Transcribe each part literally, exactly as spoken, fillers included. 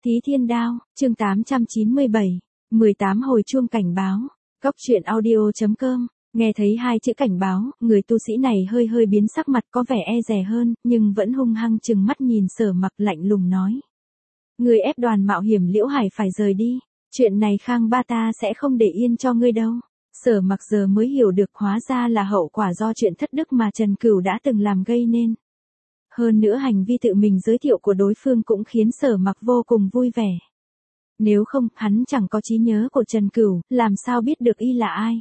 Thí Thiên Đao, chương tám trăm chín mươi bảy, mười tám hồi chuông cảnh báo. Cóc truyện audio chấm com, nghe thấy hai chữ cảnh báo, người tu sĩ này hơi hơi biến sắc mặt có vẻ e dè hơn, nhưng vẫn hung hăng chừng mắt nhìn Sở Mặc lạnh lùng nói. Người ép đoàn mạo hiểm Liễu Hải phải rời đi, chuyện này Khang ba ta sẽ không để yên cho ngươi đâu. Sở Mặc giờ mới hiểu được hóa ra là hậu quả do chuyện thất đức mà Trần Cửu đã từng làm gây nên. Hơn nữa hành vi tự mình giới thiệu của đối phương cũng khiến Sở Mặc vô cùng vui vẻ. Nếu không, hắn chẳng có trí nhớ của Trần Cửu, làm sao biết được y là ai.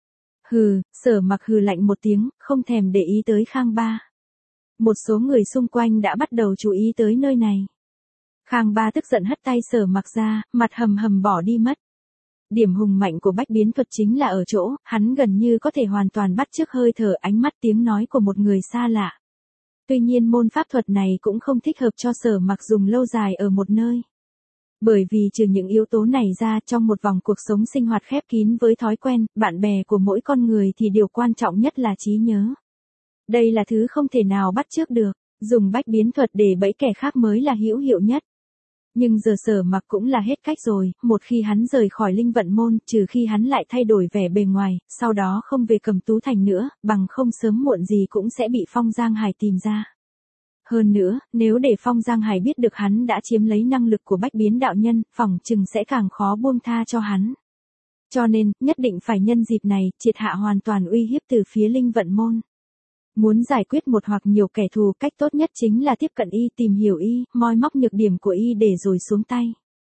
Hừ, Sở Mặc hừ lạnh một tiếng, không thèm để ý tới Khang Ba. Một số người xung quanh đã bắt đầu chú ý tới nơi này. Khang Ba tức giận hất tay Sở Mặc ra, mặt hầm hầm bỏ đi mất. Điểm hùng mạnh của bách biến thuật chính là ở chỗ, hắn gần như có thể hoàn toàn bắt chước hơi thở, ánh mắt, tiếng nói của một người xa lạ. Tuy nhiên môn pháp thuật này cũng không thích hợp cho Sở Mặc dùng lâu dài ở một nơi. Bởi vì trừ những yếu tố này ra, trong một vòng cuộc sống sinh hoạt khép kín với thói quen, bạn bè của mỗi con người thì điều quan trọng nhất là trí nhớ. Đây là thứ không thể nào bắt chước được, dùng bách biến thuật để bẫy kẻ khác mới là hữu hiệu nhất. Nhưng giờ Sở Mặc cũng là hết cách rồi, một khi hắn rời khỏi linh vận môn, trừ khi hắn lại thay đổi vẻ bề ngoài, sau đó không về Cầm Tú Thành nữa, bằng không sớm muộn gì cũng sẽ bị Phong Giang Hải tìm ra. Hơn nữa, nếu để Phong Giang Hải biết được hắn đã chiếm lấy năng lực của bách biến đạo nhân, phỏng chừng sẽ càng khó buông tha cho hắn. Cho nên, nhất định phải nhân dịp này, triệt hạ hoàn toàn uy hiếp từ phía linh vận môn. Muốn giải quyết một hoặc nhiều kẻ thù, cách tốt nhất chính là tiếp cận y, tìm hiểu y, moi móc nhược điểm của y để rồi xuống tay.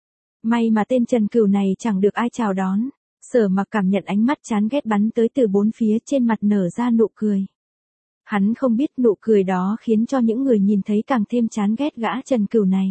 May mà tên Trần Cửu này chẳng được ai chào đón. Sở Mặc cảm nhận ánh mắt chán ghét bắn tới từ bốn phía, trên mặt nở ra nụ cười. Hắn không biết nụ cười đó khiến cho những người nhìn thấy càng thêm chán ghét gã Trần Cửu này.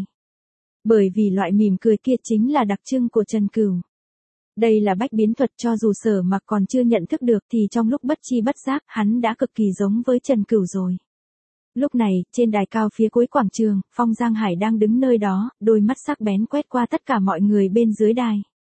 Bởi vì loại mỉm cười kia chính là đặc trưng của Trần Cửu. Đây là bách biến thuật, cho dù Sở Mặc còn chưa nhận thức được thì trong lúc bất chi bất giác, hắn đã cực kỳ giống với Trần Cửu rồi. Lúc này, trên đài cao phía cuối quảng trường, Phong Giang Hải đang đứng nơi đó, đôi mắt sắc bén quét qua tất cả mọi người bên dưới đài.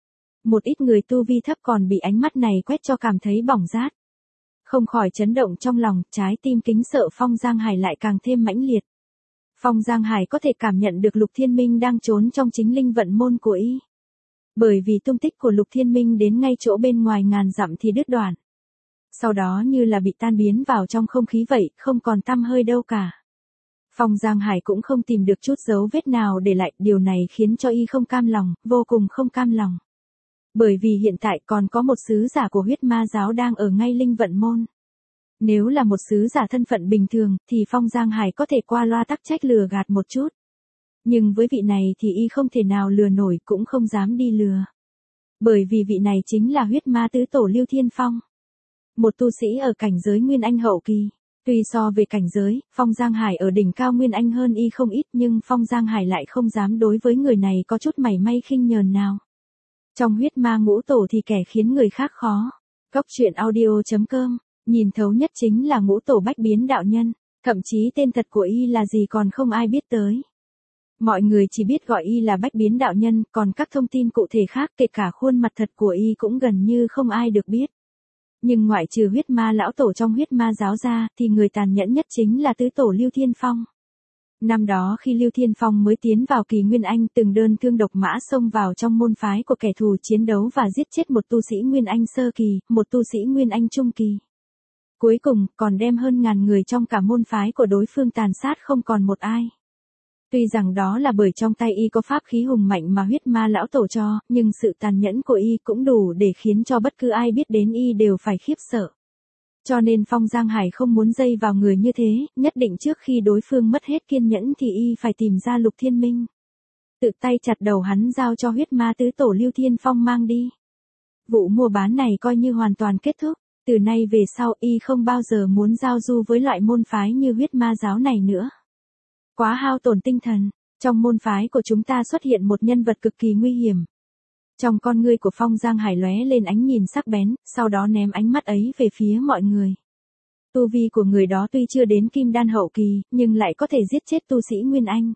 Một ít người tu vi thấp còn bị ánh mắt này quét cho cảm thấy bỏng rát. Không khỏi chấn động trong lòng, trái tim kính sợ Phong Giang Hải lại càng thêm mãnh liệt. Phong Giang Hải có thể cảm nhận được Lục Thiên Minh đang trốn trong chính linh vận môn của y. Bởi vì tung tích của Lục Thiên Minh đến ngay chỗ bên ngoài ngàn dặm thì đứt đoạn. Sau đó như là bị tan biến vào trong không khí vậy, không còn tăm hơi đâu cả. Phong Giang Hải cũng không tìm được chút dấu vết nào để lại, điều này khiến cho y không cam lòng, vô cùng không cam lòng. Bởi vì hiện tại còn có một sứ giả của huyết ma giáo đang ở ngay linh vận môn. Nếu là một sứ giả thân phận bình thường, thì Phong Giang Hải có thể qua loa tắc trách lừa gạt một chút. Nhưng với vị này thì y không thể nào lừa nổi, cũng không dám đi lừa. Bởi vì vị này chính là huyết ma tứ tổ Lưu Thiên Phong. Một tu sĩ ở cảnh giới Nguyên Anh hậu kỳ. Tuy so về cảnh giới, Phong Giang Hải ở đỉnh cao Nguyên Anh hơn y không ít, nhưng Phong Giang Hải lại không dám đối với người này có chút mảy may khinh nhờn nào. Trong huyết ma ngũ tổ thì kẻ khiến người khác khó. Cóc truyện audio chấm com, nhìn thấu nhất chính là ngũ tổ bách biến đạo nhân. Thậm chí tên thật của y là gì còn không ai biết tới. Mọi người chỉ biết gọi y là bách biến đạo nhân, còn các thông tin cụ thể khác kể cả khuôn mặt thật của y cũng gần như không ai được biết. Nhưng ngoại trừ huyết ma lão tổ trong huyết ma giáo ra, thì người tàn nhẫn nhất chính là tứ tổ Lưu Thiên Phong. Năm đó khi Lưu Thiên Phong mới tiến vào kỳ Nguyên Anh, từng đơn thương độc mã xông vào trong môn phái của kẻ thù, chiến đấu và giết chết một tu sĩ Nguyên Anh sơ kỳ, một tu sĩ Nguyên Anh trung kỳ. Cuối cùng, còn đem hơn ngàn người trong cả môn phái của đối phương tàn sát không còn một ai. Tuy rằng đó là bởi trong tay y có pháp khí hùng mạnh mà huyết ma lão tổ cho, nhưng sự tàn nhẫn của y cũng đủ để khiến cho bất cứ ai biết đến y đều phải khiếp sợ. Cho nên Phong Giang Hải không muốn dây vào người như thế, nhất định trước khi đối phương mất hết kiên nhẫn thì y phải tìm ra Lục Thiên Minh. Tự tay chặt đầu hắn giao cho huyết ma tứ tổ Lưu Thiên Phong mang đi. Vụ mua bán này coi như hoàn toàn kết thúc, từ nay về sau y không bao giờ muốn giao du với loại môn phái như huyết ma giáo này nữa. Quá hao tổn tinh thần, trong môn phái của chúng ta xuất hiện một nhân vật cực kỳ nguy hiểm. Trong con ngươi của Phong Giang Hải lóe lên ánh nhìn sắc bén, sau đó ném ánh mắt ấy về phía mọi người. Tu vi của người đó tuy chưa đến kim đan hậu kỳ, nhưng lại có thể giết chết tu sĩ Nguyên Anh.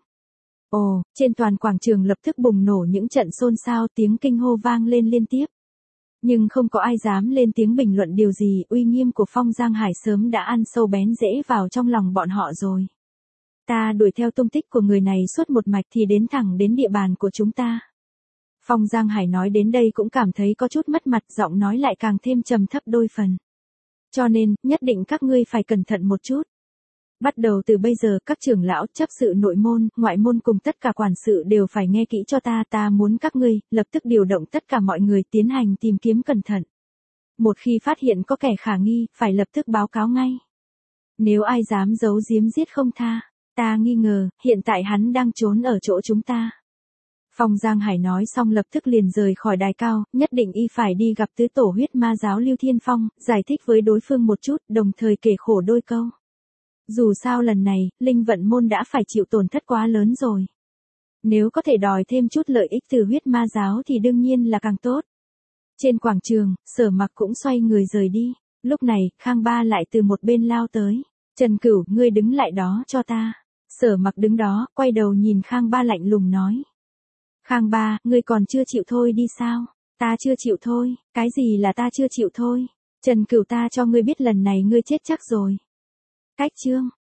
Ồ, trên toàn quảng trường lập tức bùng nổ những trận xôn xao, tiếng kinh hô vang lên liên tiếp. Nhưng không có ai dám lên tiếng bình luận điều gì, uy nghiêm của Phong Giang Hải sớm đã ăn sâu bén rễ vào trong lòng bọn họ rồi. Ta đuổi theo tung tích của người này suốt một mạch thì đến thẳng đến địa bàn của chúng ta. Phong Giang Hải nói đến đây cũng cảm thấy có chút mất mặt, giọng nói lại càng thêm trầm thấp đôi phần. Cho nên, nhất định các ngươi phải cẩn thận một chút. Bắt đầu từ bây giờ các trưởng lão, chấp sự nội môn, ngoại môn cùng tất cả quản sự đều phải nghe kỹ cho ta. Ta muốn các ngươi, lập tức điều động tất cả mọi người tiến hành tìm kiếm cẩn thận. Một khi phát hiện có kẻ khả nghi, phải lập tức báo cáo ngay. Nếu ai dám giấu giếm giết không tha, ta nghi ngờ, hiện tại hắn đang trốn ở chỗ chúng ta. Phong Giang Hải nói xong lập tức liền rời khỏi đài cao, nhất định y phải đi gặp tứ tổ huyết ma giáo Lưu Thiên Phong, giải thích với đối phương một chút, đồng thời kể khổ đôi câu. Dù sao lần này, linh vận môn đã phải chịu tổn thất quá lớn rồi. Nếu có thể đòi thêm chút lợi ích từ huyết ma giáo thì đương nhiên là càng tốt. Trên quảng trường, Sở Mặc cũng xoay người rời đi. Lúc này, Khang Ba lại từ một bên lao tới. Trần Cửu, ngươi đứng lại đó cho ta. Sở Mặc đứng đó, quay đầu nhìn Khang Ba lạnh lùng nói. Khang Ba, ngươi còn chưa chịu thôi đi sao? Ta chưa chịu thôi, cái gì là ta chưa chịu thôi? Trần Cửu, ta cho ngươi biết lần này ngươi chết chắc rồi. Cách chương